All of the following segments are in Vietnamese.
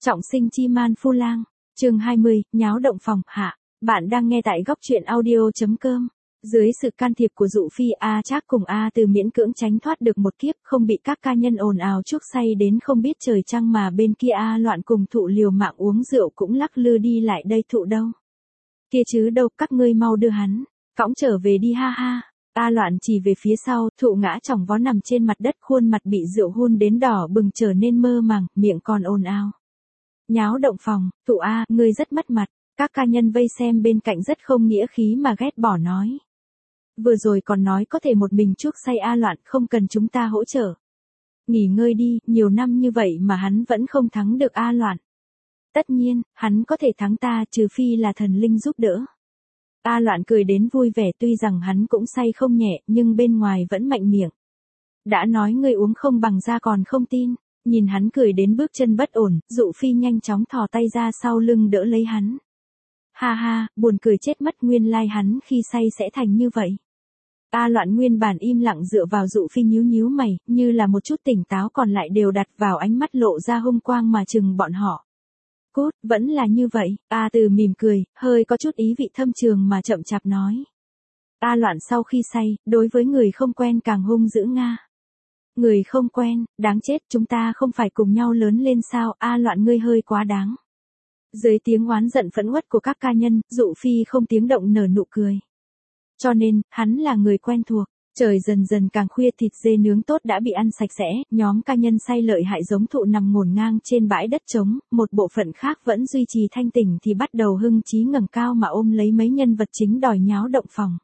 Trọng sinh chi man phu lang, chương 20, nháo động phòng, hạ. Bạn đang nghe tại góc truyện audio.com. Dưới sự can thiệp của Dụ Phi, A Trác cùng A Từ miễn cưỡng tránh thoát được một kiếp, không bị các ca nhân ồn ào chuốc say đến không biết trời trăng, mà bên kia A Loạn cùng Thụ liều mạng uống rượu cũng lắc lư đi lại đây. Thụ đâu? Kia chứ đâu, các ngươi mau đưa hắn cõng trở về đi, ha ha. A Loạn chỉ về phía sau, Thụ ngã chỏng vó nằm trên mặt đất, khuôn mặt bị rượu hun đến đỏ bừng trở nên mơ màng, miệng còn ồn ào. Nháo động phòng, Thụ A, ngươi rất mất mặt. Các ca nhân vây xem bên cạnh rất không nghĩa khí mà ghét bỏ nói. Vừa rồi còn nói có thể một mình chuốc say A Loạn, không cần chúng ta hỗ trợ. Nghỉ ngơi đi, nhiều năm như vậy mà hắn vẫn không thắng được A Loạn. Tất nhiên, hắn có thể thắng ta, trừ phi là thần linh giúp đỡ. A Loạn cười đến vui vẻ, tuy rằng hắn cũng say không nhẹ, nhưng bên ngoài vẫn mạnh miệng. Đã nói ngươi uống không bằng ra còn không tin. Nhìn hắn cười đến bước chân bất ổn, Dụ Phi nhanh chóng thò tay ra sau lưng đỡ lấy hắn. Ha ha, buồn cười chết mất, nguyên lai hắn khi say sẽ thành như vậy. A Loạn nguyên bản im lặng dựa vào Dụ Phi nhíu nhíu mày, như là một chút tỉnh táo còn lại đều đặt vào ánh mắt lộ ra hung quang mà chừng bọn họ. Cút, vẫn là như vậy. A Từ mỉm cười, hơi có chút ý vị thâm trường mà chậm chạp nói. A Loạn sau khi say, đối với người không quen càng hung dữ nga. Người không quen, đáng chết, chúng ta không phải cùng nhau lớn lên sao? A Loạn, ngươi hơi quá đáng. Dưới tiếng oán giận phẫn uất của các ca nhân, Dụ Phi không tiếng động nở nụ cười. Cho nên, hắn là người quen thuộc. Trời dần dần càng khuya, thịt dê nướng tốt đã bị ăn sạch sẽ, nhóm ca nhân say lợi hại giống Thụ nằm ngổn ngang trên bãi đất trống, một bộ phận khác vẫn duy trì thanh tỉnh thì bắt đầu hưng chí ngẩng cao mà ôm lấy mấy nhân vật chính đòi nháo động phòng.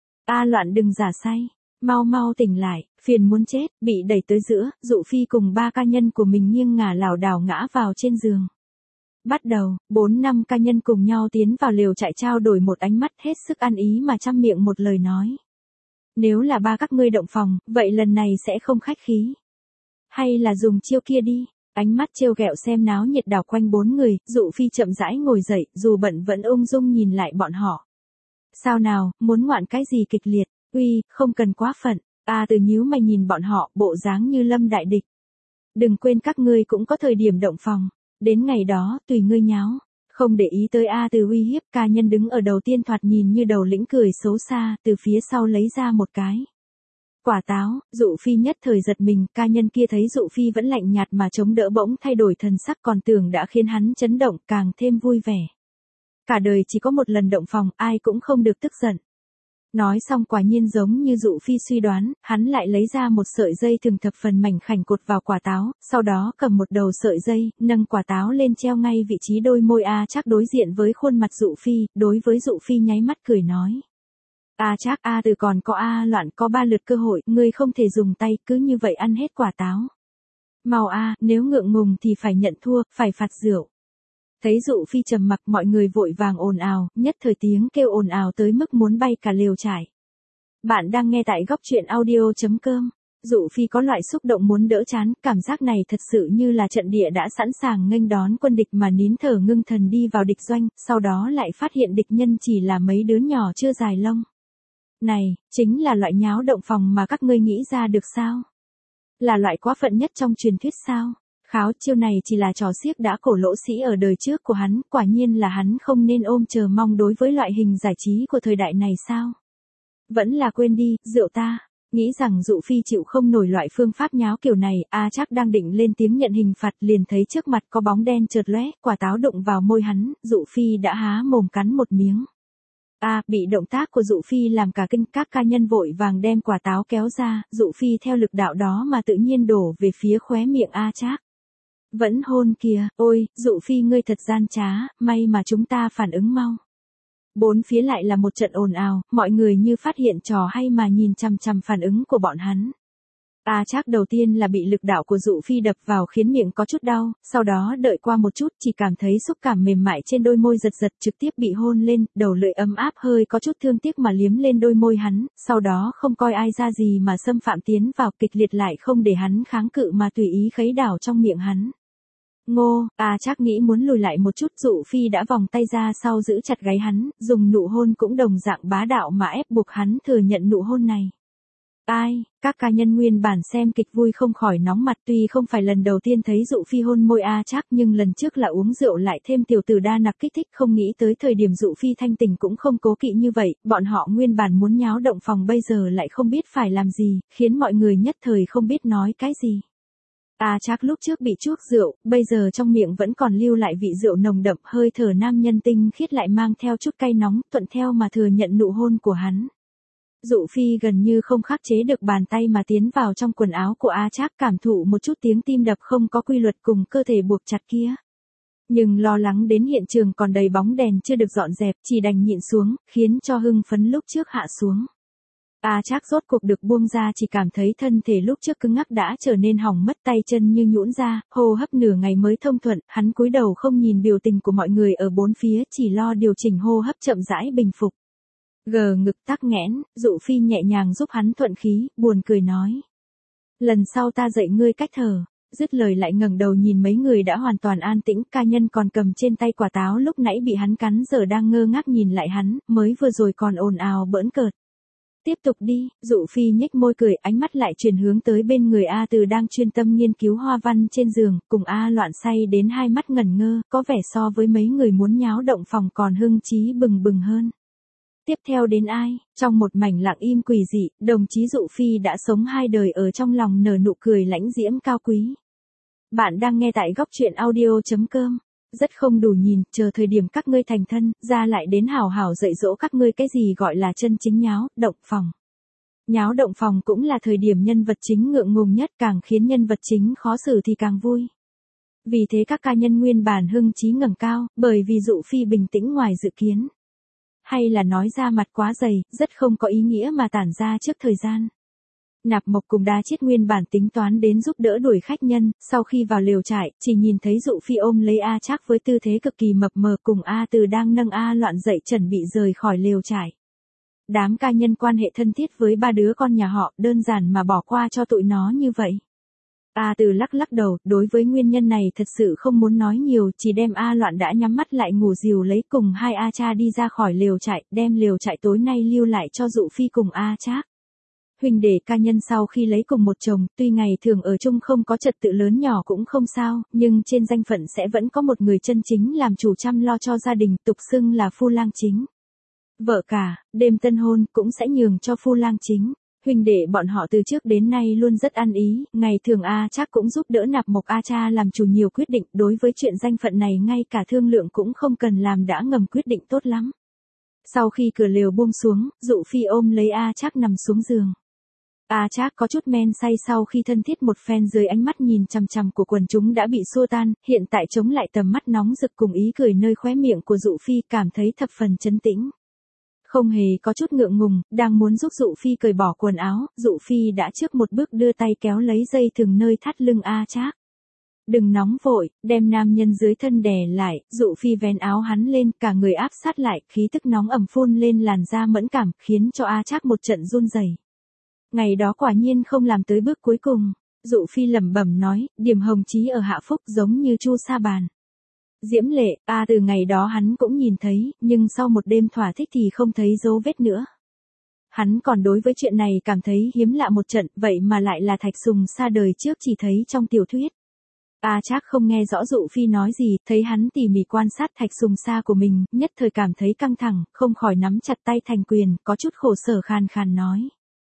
A Loạn, đừng giả say. Mau mau tỉnh lại, phiền muốn chết. Bị đẩy tới giữa, Dụ Phi cùng ba ca nhân của mình nghiêng ngả lảo đảo ngã vào trên giường. Bắt đầu, 4-5 ca nhân cùng nhau tiến vào lều trại trao đổi một ánh mắt hết sức ăn ý mà trăm miệng một lời nói. Nếu là ba các ngươi động phòng, vậy lần này sẽ không khách khí. Hay là dùng chiêu kia đi. Ánh mắt trêu ghẹo xem náo nhiệt đảo quanh 4 người, Dụ Phi chậm rãi ngồi dậy, dù bận vẫn ung dung nhìn lại bọn họ. Sao nào, muốn ngoạn cái gì kịch liệt? Uy, không cần quá phận. A Từ nhíu mày nhìn bọn họ, bộ dáng như lâm đại địch. Đừng quên các ngươi cũng có thời điểm động phòng. Đến ngày đó, tùy ngươi nháo. Không để ý tới A Từ uy hiếp, ca nhân đứng ở đầu tiên thoạt nhìn như đầu lĩnh cười xấu xa, từ phía sau lấy ra một cái quả táo. Dụ Phi nhất thời giật mình, ca nhân kia thấy Dụ Phi vẫn lạnh nhạt mà chống đỡ bỗng thay đổi thần sắc, còn tưởng đã khiến hắn chấn động, càng thêm vui vẻ. Cả đời chỉ có một lần động phòng, ai cũng không được tức giận. Nói xong quả nhiên giống như Dụ Phi suy đoán, hắn lại lấy ra một sợi dây thừng thập phần mảnh khảnh cột vào quả táo, sau đó cầm một đầu sợi dây, nâng quả táo lên treo ngay vị trí đôi môi A Trác đối diện với khuôn mặt Dụ Phi, đối với Dụ Phi nháy mắt cười nói. A Trác, A Từ còn có A Loạn, có 3 lượt cơ hội, ngươi không thể dùng tay cứ như vậy ăn hết quả táo. Mau A, nếu ngượng ngùng thì phải nhận thua, phải phạt rượu. Thấy Dụ Phi trầm mặc, mọi người vội vàng ồn ào, nhất thời tiếng kêu ồn ào tới mức muốn bay cả lều trại. Bạn đang nghe tại góc truyện audio.com. Dụ Phi có loại xúc động muốn đỡ chán, cảm giác này thật sự như là trận địa đã sẵn sàng nghênh đón quân địch mà nín thở ngưng thần đi vào địch doanh, sau đó lại phát hiện địch nhân chỉ là mấy đứa nhỏ chưa dài lông. Này, chính là loại nháo động phòng mà các ngươi nghĩ ra được sao? Là loại quá phận nhất trong truyền thuyết sao? Kháo, chiêu này chỉ là trò xiếc đã cổ lỗ sĩ ở đời trước của hắn, quả nhiên là hắn không nên ôm chờ mong đối với loại hình giải trí của thời đại này sao? Vẫn là quên đi, rượu ta. Nghĩ rằng Dụ Phi chịu không nổi loại phương pháp nháo kiểu này, A Trác đang định lên tiếng nhận hình phạt, liền thấy trước mặt có bóng đen chợt lóe, quả táo đụng vào môi hắn, Dụ Phi đã há mồm cắn một miếng. Bị động tác của Dụ Phi làm cả kinh, các ca nhân vội vàng đem quả táo kéo ra, Dụ Phi theo lực đạo đó mà tự nhiên đổ về phía khóe miệng A Trác. Vẫn hôn kìa, ôi, Dụ Phi ngươi thật gian trá, may mà chúng ta phản ứng mau. Bốn phía lại là một trận ồn ào, mọi người như phát hiện trò hay mà nhìn chằm chằm phản ứng của bọn hắn. A Trác đầu tiên là bị lực đạo của Dụ Phi đập vào khiến miệng có chút đau, sau đó đợi qua một chút chỉ cảm thấy xúc cảm mềm mại trên đôi môi giật giật, trực tiếp bị hôn lên, đầu lưỡi ấm áp hơi có chút thương tiếc mà liếm lên đôi môi hắn, sau đó không coi ai ra gì mà xâm phạm tiến vào, kịch liệt lại không để hắn kháng cự mà tùy ý khuấy đảo trong miệng hắn. Ngô, A Trác nghĩ muốn lùi lại một chút, Dụ Phi đã vòng tay ra sau giữ chặt gáy hắn, dùng nụ hôn cũng đồng dạng bá đạo mà ép buộc hắn thừa nhận nụ hôn này. Ai, các ca nhân nguyên bản xem kịch vui không khỏi nóng mặt, tuy không phải lần đầu tiên thấy Dụ Phi hôn môi A Trác nhưng lần trước là uống rượu lại thêm tiểu tử đa nặc kích thích, không nghĩ tới thời điểm Dụ Phi thanh tỉnh cũng không cố kỵ như vậy, bọn họ nguyên bản muốn nháo động phòng bây giờ lại không biết phải làm gì, khiến mọi người nhất thời không biết nói cái gì. A Trác lúc trước bị chuốc rượu, bây giờ trong miệng vẫn còn lưu lại vị rượu nồng đậm, hơi thở nam nhân tinh khiết lại mang theo chút cay nóng, thuận theo mà thừa nhận nụ hôn của hắn. Dụ Phi gần như không khắc chế được bàn tay mà tiến vào trong quần áo của A Trác, cảm thụ một chút tiếng tim đập không có quy luật cùng cơ thể buộc chặt kia. Nhưng lo lắng đến hiện trường còn đầy bóng đèn chưa được dọn dẹp, chỉ đành nhịn xuống, khiến cho hưng phấn lúc trước hạ xuống. A Trác rốt cuộc được buông ra, chỉ cảm thấy thân thể lúc trước cứng ngắc đã trở nên hỏng mất, tay chân như nhũn ra, hô hấp nửa ngày mới thông thuận, hắn cúi đầu không nhìn biểu tình của mọi người ở bốn phía, chỉ lo điều chỉnh hô hấp chậm rãi bình phục. Ngực tắc nghẽn, Dụ Phi nhẹ nhàng giúp hắn thuận khí, buồn cười nói. Lần sau ta dạy ngươi cách thở. Dứt lời lại ngẩng đầu nhìn mấy người đã hoàn toàn an tĩnh, ca nhân còn cầm trên tay quả táo lúc nãy bị hắn cắn giờ đang ngơ ngác nhìn lại hắn, mới vừa rồi còn ồn ào bỡn cợt. Tiếp tục đi, Dụ Phi nhếch môi cười, ánh mắt lại chuyển hướng tới bên người A Từ đang chuyên tâm nghiên cứu hoa văn trên giường, cùng A Loạn say đến hai mắt ngẩn ngơ, có vẻ so với mấy người muốn nháo động phòng còn hưng chí bừng bừng hơn. Tiếp theo đến ai, trong một mảnh lặng im quỷ dị, đồng chí Dụ Phi đã sống hai đời ở trong lòng nở nụ cười lãnh diễm cao quý. Bạn đang nghe tại góc truyện audio.com. Rất không đủ nhìn, chờ thời điểm các ngươi thành thân, ra lại đến hào hào dạy dỗ các ngươi cái gì gọi là chân chính nháo, động phòng. Nháo động phòng cũng là thời điểm nhân vật chính ngượng ngùng nhất, càng khiến nhân vật chính khó xử thì càng vui. Vì thế các ca nhân nguyên bản hưng chí ngẩng cao, bởi vì Dụ Phi bình tĩnh ngoài dự kiến. Hay là nói ra mặt quá dày, rất không có ý nghĩa mà tản ra trước thời gian. Nạp Mộc cùng Đa Chiết nguyên bản tính toán đến giúp đỡ đuổi khách nhân, sau khi vào lều trại, chỉ nhìn thấy Dụ Phi ôm lấy A Trác với tư thế cực kỳ mập mờ, cùng A Từ đang nâng A Loạn dậy chuẩn bị rời khỏi lều trại. Đám ca nhân quan hệ thân thiết với ba đứa con nhà họ, đơn giản mà bỏ qua cho tụi nó như vậy. A Từ lắc lắc đầu, đối với nguyên nhân này thật sự không muốn nói nhiều, chỉ đem A Loạn đã nhắm mắt lại ngủ dìu lấy cùng hai A Cha đi ra khỏi lều trại, đem lều trại tối nay lưu lại cho Dụ Phi cùng A Trác. Huynh đệ ca nhân sau khi lấy cùng một chồng, tuy ngày thường ở chung không có trật tự lớn nhỏ cũng không sao, nhưng trên danh phận sẽ vẫn có một người chân chính làm chủ chăm lo cho gia đình, tục xưng là phu lang chính. Vợ cả, đêm tân hôn cũng sẽ nhường cho phu lang chính. Huynh đệ bọn họ từ trước đến nay luôn rất ăn ý, ngày thường A Trác cũng giúp đỡ Nạp Mộc A Cha làm chủ nhiều quyết định, đối với chuyện danh phận này ngay cả thương lượng cũng không cần làm đã ngầm quyết định tốt lắm. Sau khi cửa lều buông xuống, Dụ Phi ôm lấy A Trác nằm xuống giường. A Trác có chút men say sau khi thân thiết một phen dưới ánh mắt nhìn chằm chằm của quần chúng đã bị xua tan, hiện tại chống lại tầm mắt nóng rực cùng ý cười nơi khóe miệng của Dụ Phi, cảm thấy thập phần trấn tĩnh. Không hề có chút ngượng ngùng, đang muốn giúp Dụ Phi cởi bỏ quần áo, Dụ Phi đã trước một bước đưa tay kéo lấy dây thừng nơi thắt lưng A Trác. Đừng nóng vội, đem nam nhân dưới thân đè lại, Dụ Phi vén áo hắn lên, cả người áp sát lại, khí tức nóng ẩm phun lên làn da mẫn cảm, khiến cho A Trác một trận run rẩy. Ngày đó quả nhiên không làm tới bước cuối cùng, Dụ Phi lẩm bẩm nói, điểm hồng chí ở Hạ Phúc giống như Chu Sa Bàn. Diễm lệ, từ ngày đó hắn cũng nhìn thấy, nhưng sau một đêm thỏa thích thì không thấy dấu vết nữa. Hắn còn đối với chuyện này cảm thấy hiếm lạ một trận, vậy mà lại là Thạch Sùng Sa đời trước chỉ thấy trong tiểu thuyết. A Trác không nghe rõ Dụ Phi nói gì, thấy hắn tỉ mỉ quan sát Thạch Sùng Sa của mình, nhất thời cảm thấy căng thẳng, không khỏi nắm chặt tay thành quyền, có chút khổ sở khàn khàn nói.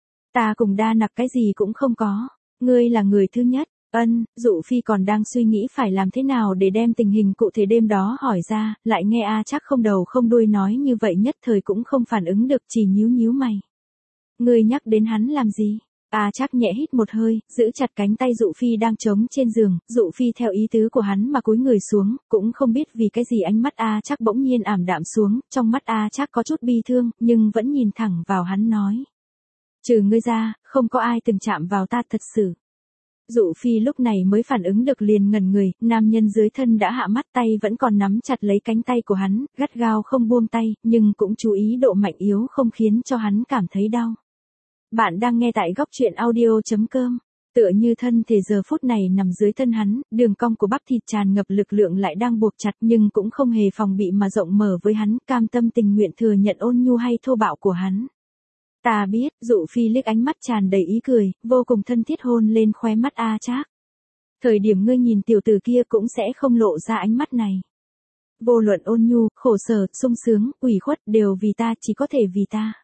Ta cùng Đa Nặc cái gì cũng không có, ngươi là người thứ nhất. Dụ Phi còn đang suy nghĩ phải làm thế nào để đem tình hình cụ thể đêm đó hỏi ra, lại nghe A Trác không đầu không đuôi nói như vậy, nhất thời cũng không phản ứng được, chỉ nhíu nhíu mày. Ngươi nhắc đến hắn làm gì? A Trác nhẹ hít một hơi, giữ chặt cánh tay Dụ Phi đang trống trên giường, Dụ Phi theo ý tứ của hắn mà cúi người xuống, cũng không biết vì cái gì ánh mắt A Trác bỗng nhiên ảm đạm xuống, trong mắt A Trác có chút bi thương, nhưng vẫn nhìn thẳng vào hắn nói. Trừ ngươi ra, không có ai từng chạm vào ta thật sự. Dụ Phi lúc này mới phản ứng được, liền ngẩn người, nam nhân dưới thân đã hạ mắt, tay vẫn còn nắm chặt lấy cánh tay của hắn, gắt gao không buông tay, nhưng cũng chú ý độ mạnh yếu không khiến cho hắn cảm thấy đau. Bạn đang nghe tại góc truyện audio.com. Tựa như thân thể giờ phút này nằm dưới thân hắn, đường cong của bắp thịt tràn ngập lực lượng lại đang buộc chặt, nhưng cũng không hề phòng bị mà rộng mở với hắn, cam tâm tình nguyện thừa nhận ôn nhu hay thô bạo của hắn. Ta biết, Dụ Phi liếc ánh mắt tràn đầy ý cười, vô cùng thân thiết hôn lên khóe mắt A Trác. Thời điểm ngươi nhìn tiểu tử kia cũng sẽ không lộ ra ánh mắt này. Vô luận ôn nhu, khổ sở, sung sướng, ủy khuất đều vì ta, chỉ có thể vì ta.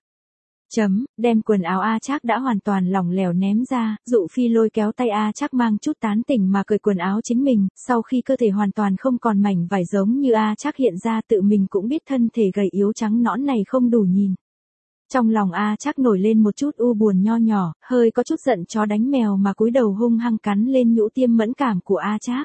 Đem quần áo A Trác đã hoàn toàn lỏng lẻo ném ra, Dụ Phi lôi kéo tay A Trác mang chút tán tỉnh mà cởi quần áo chính mình, sau khi cơ thể hoàn toàn không còn mảnh vải giống như A Trác hiện ra tự mình cũng biết thân thể gầy yếu trắng nõn này không đủ nhìn. Trong lòng A Trác nổi lên một chút u buồn nho nhỏ, hơi có chút giận chó đánh mèo mà cúi đầu hung hăng cắn lên nhũ tiêm mẫn cảm của A Trác.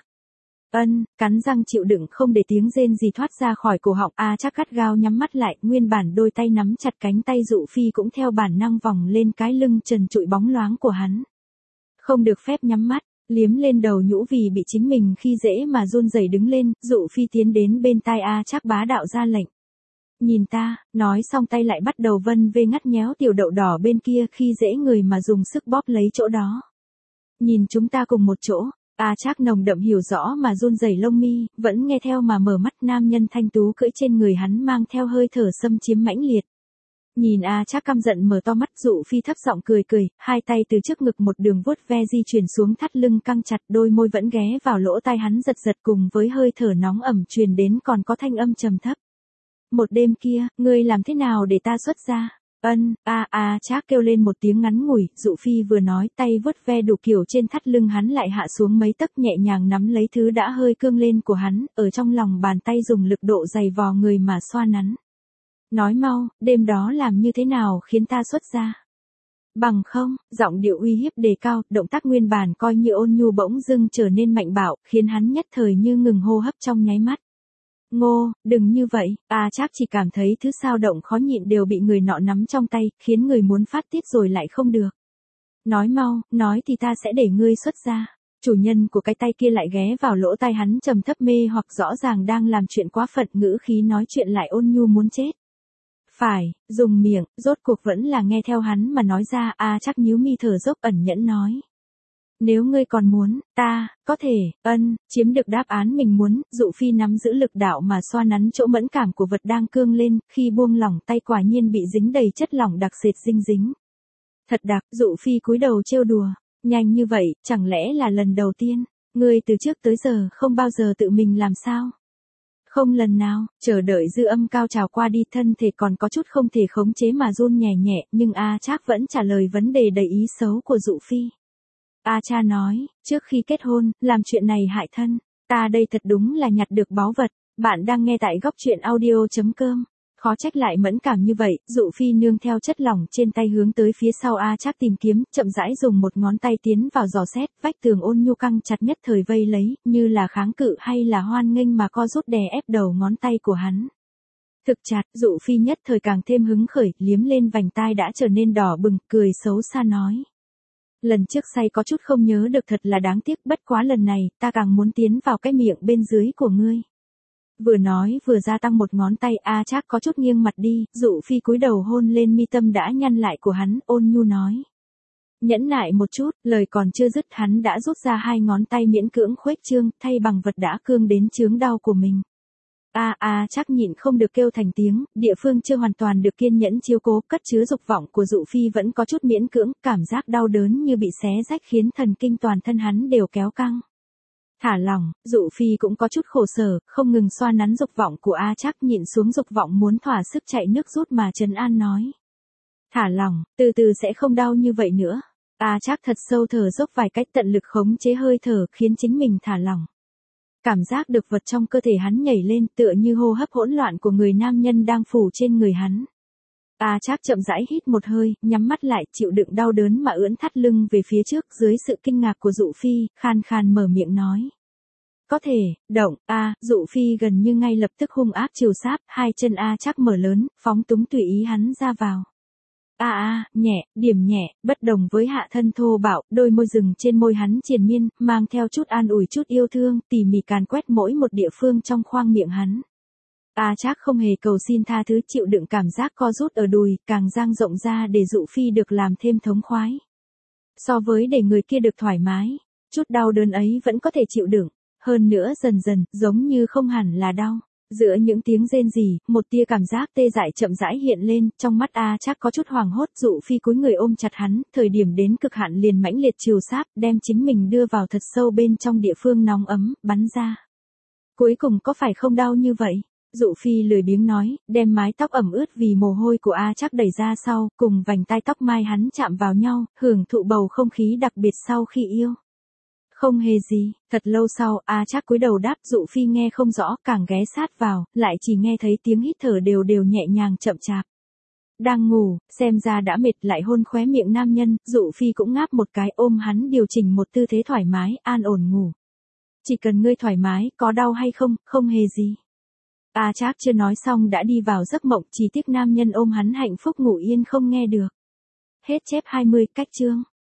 Cắn răng chịu đựng không để tiếng rên gì thoát ra khỏi cổ họng. A Trác gắt gao nhắm mắt lại, nguyên bản đôi tay nắm chặt cánh tay Dụ Phi cũng theo bản năng vòng lên cái lưng trần trụi bóng loáng của hắn. Không được phép nhắm mắt, liếm lên đầu nhũ vì bị chính mình khi dễ mà run rẩy đứng lên, Dụ Phi tiến đến bên tai A Trác bá đạo ra lệnh. Nhìn ta, nói xong tay lại bắt đầu vân vê ngắt nhéo tiểu đậu đỏ bên kia khi dễ người mà dùng sức bóp lấy chỗ đó. Nhìn chúng ta cùng một chỗ. A Trác nồng đậm hiểu rõ mà run rẩy lông mi, vẫn nghe theo mà mở mắt. Nam nhân thanh tú cưỡi trên người hắn mang theo hơi thở xâm chiếm mãnh liệt. Nhìn A Trác căm giận mở to mắt, Dụ Phi thấp giọng cười cười, hai tay từ trước ngực một đường vuốt ve di chuyển xuống thắt lưng căng chặt, đôi môi vẫn ghé vào lỗ tai hắn giật giật, cùng với hơi thở nóng ẩm truyền đến còn có thanh âm trầm thấp. Một đêm kia, ngươi làm thế nào để ta xuất ra? A Trác kêu lên một tiếng ngắn ngủi, Dụ Phi vừa nói, tay vuốt ve đủ kiểu trên thắt lưng hắn lại hạ xuống mấy tấc, nhẹ nhàng nắm lấy thứ đã hơi cương lên của hắn, ở trong lòng bàn tay dùng lực độ dày vò người mà xoa nắn. Nói mau, đêm đó làm như thế nào khiến ta xuất ra? Bằng không, giọng điệu uy hiếp đề cao, động tác nguyên bản coi như ôn nhu bỗng dưng trở nên mạnh bạo, khiến hắn nhất thời như ngừng hô hấp trong nháy mắt. Ngô, đừng như vậy. A Trác chỉ cảm thấy thứ sao động khó nhịn đều bị người nọ nắm trong tay, khiến người muốn phát tiết rồi lại không được. Nói mau, nói thì ta sẽ để ngươi xuất ra. Chủ nhân của cái tay kia lại ghé vào lỗ tai hắn trầm thấp mê hoặc rõ ràng đang làm chuyện quá phận, ngữ khí nói chuyện lại ôn nhu muốn chết. Phải, dùng miệng, rốt cuộc vẫn là nghe theo hắn mà nói ra. A Trác nhíu mi thở dốc ẩn nhẫn nói. Nếu ngươi còn muốn, ta, có thể, chiếm được đáp án mình muốn. Dụ Phi nắm giữ lực đạo mà xoa nắn chỗ mẫn cảm của vật đang cương lên, khi buông lỏng tay quả nhiên bị dính đầy chất lỏng đặc sệt dinh dính. Thật đặc, Dụ Phi cúi đầu trêu đùa, nhanh như vậy, chẳng lẽ là lần đầu tiên, ngươi từ trước tới giờ không bao giờ tự mình làm sao? Không lần nào, chờ đợi dư âm cao trào qua đi, thân thể còn có chút không thể khống chế mà run nhẹ nhẹ, nhưng A Trác vẫn trả lời vấn đề đầy ý xấu của Dụ Phi. A Cha nói, trước khi kết hôn, làm chuyện này hại thân, ta đây thật đúng là nhặt được báu vật. Bạn đang nghe tại góc truyện audio.com. Khó trách lại mẫn cảm như vậy. Dụ Phi nương theo chất lỏng trên tay hướng tới phía sau A Trác tìm kiếm, chậm rãi dùng một ngón tay tiến vào dò xét, vách tường ôn nhu căng chặt nhất thời vây lấy, như là kháng cự hay là hoan nghênh mà co rút đè ép đầu ngón tay của hắn. Thực chặt, Dụ Phi nhất thời càng thêm hứng khởi, liếm lên vành tai đã trở nên đỏ bừng, cười xấu xa nói. Lần trước say có chút không nhớ được, thật là đáng tiếc, bất quá lần này, ta càng muốn tiến vào cái miệng bên dưới của ngươi. Vừa nói vừa gia tăng một ngón tay. A Trác có chút nghiêng mặt đi, Dụ Phi cúi đầu hôn lên mi tâm đã nhăn lại của hắn, ôn nhu nói. Nhẫn nại một chút, lời còn chưa dứt hắn đã rút ra hai ngón tay miễn cưỡng khuếch trương, thay bằng vật đã cương đến chướng đau của mình. Trác nhịn không được kêu thành tiếng, địa phương chưa hoàn toàn được kiên nhẫn chiếu cố, cất chứa dục vọng của Dụ Phi vẫn có chút miễn cưỡng, cảm giác đau đớn như bị xé rách khiến thần kinh toàn thân hắn đều kéo căng. Thả lỏng, Dụ Phi cũng có chút khổ sở, không ngừng xoa nắn dục vọng của A Trác, nhịn xuống dục vọng muốn thỏa sức chạy nước rút mà trấn an nói. Thả lỏng, từ từ sẽ không đau như vậy nữa. A Trác thật sâu thở dốc vài cách, tận lực khống chế hơi thở khiến chính mình thả lỏng. Cảm giác được vật trong cơ thể hắn nhảy lên, tựa như hô hấp hỗn loạn của người nam nhân đang phủ trên người hắn. A Trác chậm rãi hít một hơi, nhắm mắt lại, chịu đựng đau đớn mà ưỡn thắt lưng về phía trước, dưới sự kinh ngạc của Dụ Phi, khan khan mở miệng nói. Có thể, động. Dụ Phi gần như ngay lập tức hung ác chiều sáp, hai chân A Trác mở lớn, phóng túng tùy ý hắn ra vào. Nhẹ, điểm nhẹ, bất đồng với hạ thân thô bạo, đôi môi rừng trên môi hắn triền miên, mang theo chút an ủi chút yêu thương, tỉ mỉ càn quét mỗi một địa phương trong khoang miệng hắn. A Trác không hề cầu xin tha thứ, chịu đựng cảm giác co rút ở đùi, càng dang rộng ra để Dụ Phi được làm thêm thống khoái. So với để người kia được thoải mái, chút đau đớn ấy vẫn có thể chịu đựng, hơn nữa dần dần, giống như không hẳn là đau. Giữa những tiếng rên rỉ, một tia cảm giác tê dại chậm rãi hiện lên, trong mắt A Trác có chút hoảng hốt. Dụ Phi cúi người ôm chặt hắn, thời điểm đến cực hạn liền mãnh liệt trìu sáp, đem chính mình đưa vào thật sâu bên trong địa phương nóng ấm, bắn ra. Cuối cùng có phải không đau như vậy? Dụ Phi lười biếng nói, đem mái tóc ẩm ướt vì mồ hôi của A Trác đẩy ra sau, cùng vành tai tóc mai hắn chạm vào nhau, hưởng thụ bầu không khí đặc biệt sau khi yêu. Không hề gì, thật lâu sau, A Trác cúi đầu đáp. Dụ Phi nghe không rõ, càng ghé sát vào, lại chỉ nghe thấy tiếng hít thở đều đều nhẹ nhàng chậm chạp. Đang ngủ, xem ra đã mệt, lại hôn khóe miệng nam nhân. Dụ Phi cũng ngáp một cái, ôm hắn điều chỉnh một tư thế thoải mái, an ổn ngủ. Chỉ cần ngươi thoải mái, có đau hay không, không hề gì. A Trác chưa nói xong đã đi vào giấc mộng, chỉ tiếc nam nhân ôm hắn hạnh phúc ngủ yên không nghe được. Hết chép 20 cách chương.